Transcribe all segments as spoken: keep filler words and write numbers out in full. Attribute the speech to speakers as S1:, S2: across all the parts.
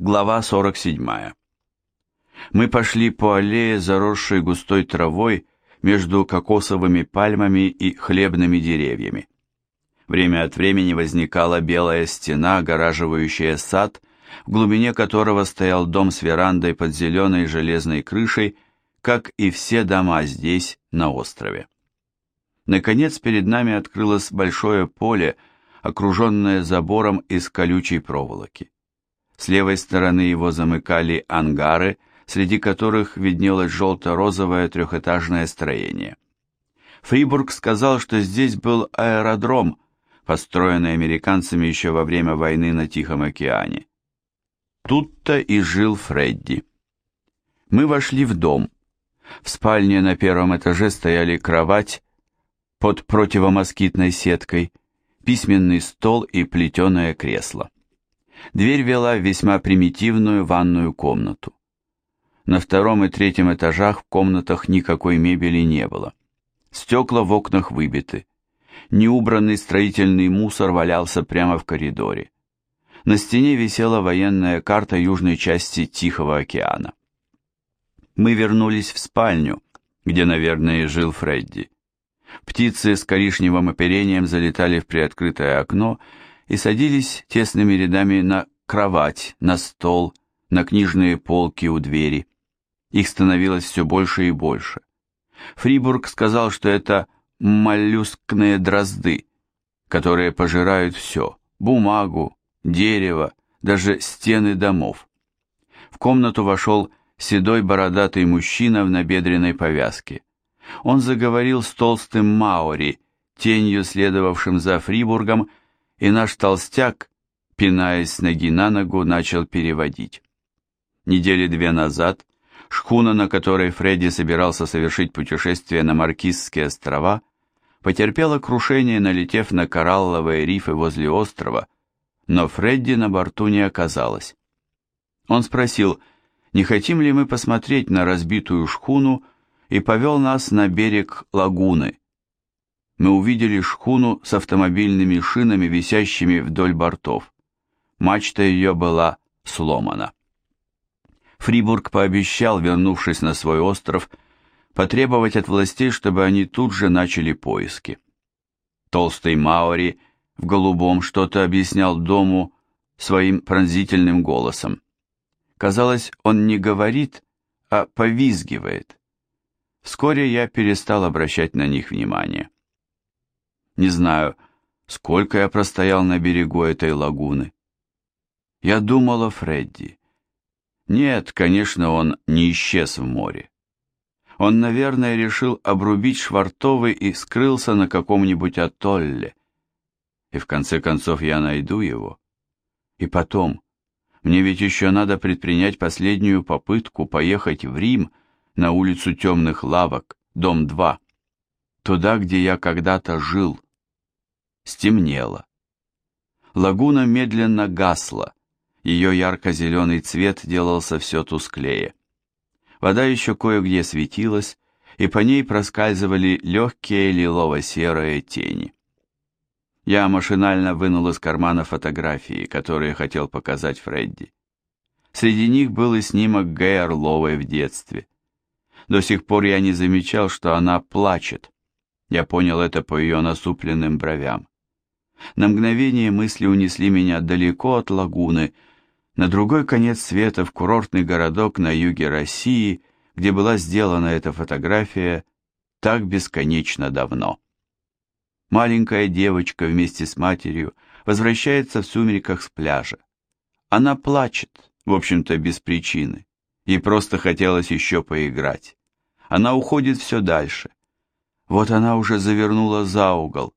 S1: Глава сорок седьмая. Мы пошли по аллее, заросшей густой травой, между кокосовыми пальмами и хлебными деревьями. Время от времени возникала белая стена, огораживающая сад, в глубине которого стоял дом с верандой под зеленой железной крышей, как и все дома здесь, на острове. Наконец перед нами открылось большое поле, окруженное забором из колючей проволоки. С левой стороны его замыкали ангары, среди которых виднелось желто-розовое трехэтажное строение. Фрибург сказал, что здесь был аэродром, построенный американцами еще во время войны на Тихом океане. Тут-то и жил Фредди. Мы вошли в дом. В спальне на первом этаже стояли кровать под противомоскитной сеткой, письменный стол и плетеное кресло. Дверь вела в весьма примитивную ванную комнату. На втором и третьем этажах в комнатах никакой мебели не было. Стекла в окнах выбиты. Неубранный строительный мусор валялся прямо в коридоре. На стене висела военная карта южной части Тихого океана. Мы вернулись в спальню, где, наверное, и жил Фредди. Птицы с коричневым оперением залетали в приоткрытое окно и садились тесными рядами на кровать, на стол, на книжные полки у двери. Их становилось все больше и больше. Фрибург сказал, что это моллюскные дрозды, которые пожирают все – бумагу, дерево, даже стены домов. В комнату вошел седой бородатый мужчина в набедренной повязке. Он заговорил с толстым маори, тенью следовавшим за Фрибургом, и наш толстяк, пинаясь с ноги на ногу, начал переводить. Недели две назад шхуна, на которой Фредди собирался совершить путешествие на Маркизские острова, потерпела крушение, налетев на коралловые рифы возле острова, но Фредди на борту не оказалось. Он спросил, не хотим ли мы посмотреть на разбитую шхуну, и повел нас на берег лагуны. Мы увидели шхуну с автомобильными шинами, висящими вдоль бортов. Мачта ее была сломана. Фрибург пообещал, вернувшись на свой остров, потребовать от властей, чтобы они тут же начали поиски. Толстый маори в голубом что-то объяснял дому своим пронзительным голосом. Казалось, он не говорит, а повизгивает. Вскоре я перестал обращать на них внимание. Не знаю, сколько я простоял на берегу этой лагуны. Я думал о Фредди. Нет, конечно, он не исчез в море. Он, наверное, решил обрубить швартовы и скрылся на каком-нибудь атолле. И в конце концов я найду его. И потом, мне ведь еще надо предпринять последнюю попытку поехать в Рим, на улицу Темных Лавок, дом два, туда, где я когда-то жил. Стемнело. Лагуна медленно гасла, ее ярко-зеленый цвет делался все тусклее. Вода еще кое-где светилась, и по ней проскальзывали легкие лилово-серые тени. Я машинально вынул из кармана фотографии, которые хотел показать Фредди. Среди них был и снимок Гэй Орловой в детстве. До сих пор я не замечал, что она плачет. Я понял это по ее насупленным бровям. На мгновение мысли унесли меня далеко от лагуны, на другой конец света, в курортный городок на юге России, где была сделана эта фотография так бесконечно давно. Маленькая девочка вместе с матерью возвращается в сумерках с пляжа. Она плачет, в общем-то, без причины. Ей просто хотелось еще поиграть. Она уходит все дальше. Вот она уже завернула за угол.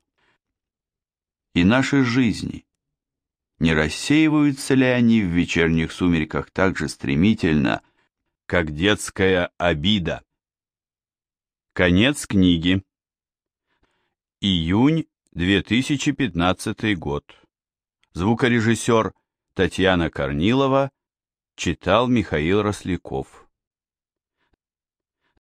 S1: И наши жизни, не рассеиваются ли они в вечерних сумерках так же стремительно, как детская обида? Конец книги. Июнь две тысячи пятнадцатый год. Звукорежиссер Татьяна Корнилова читал Михаил Росляков.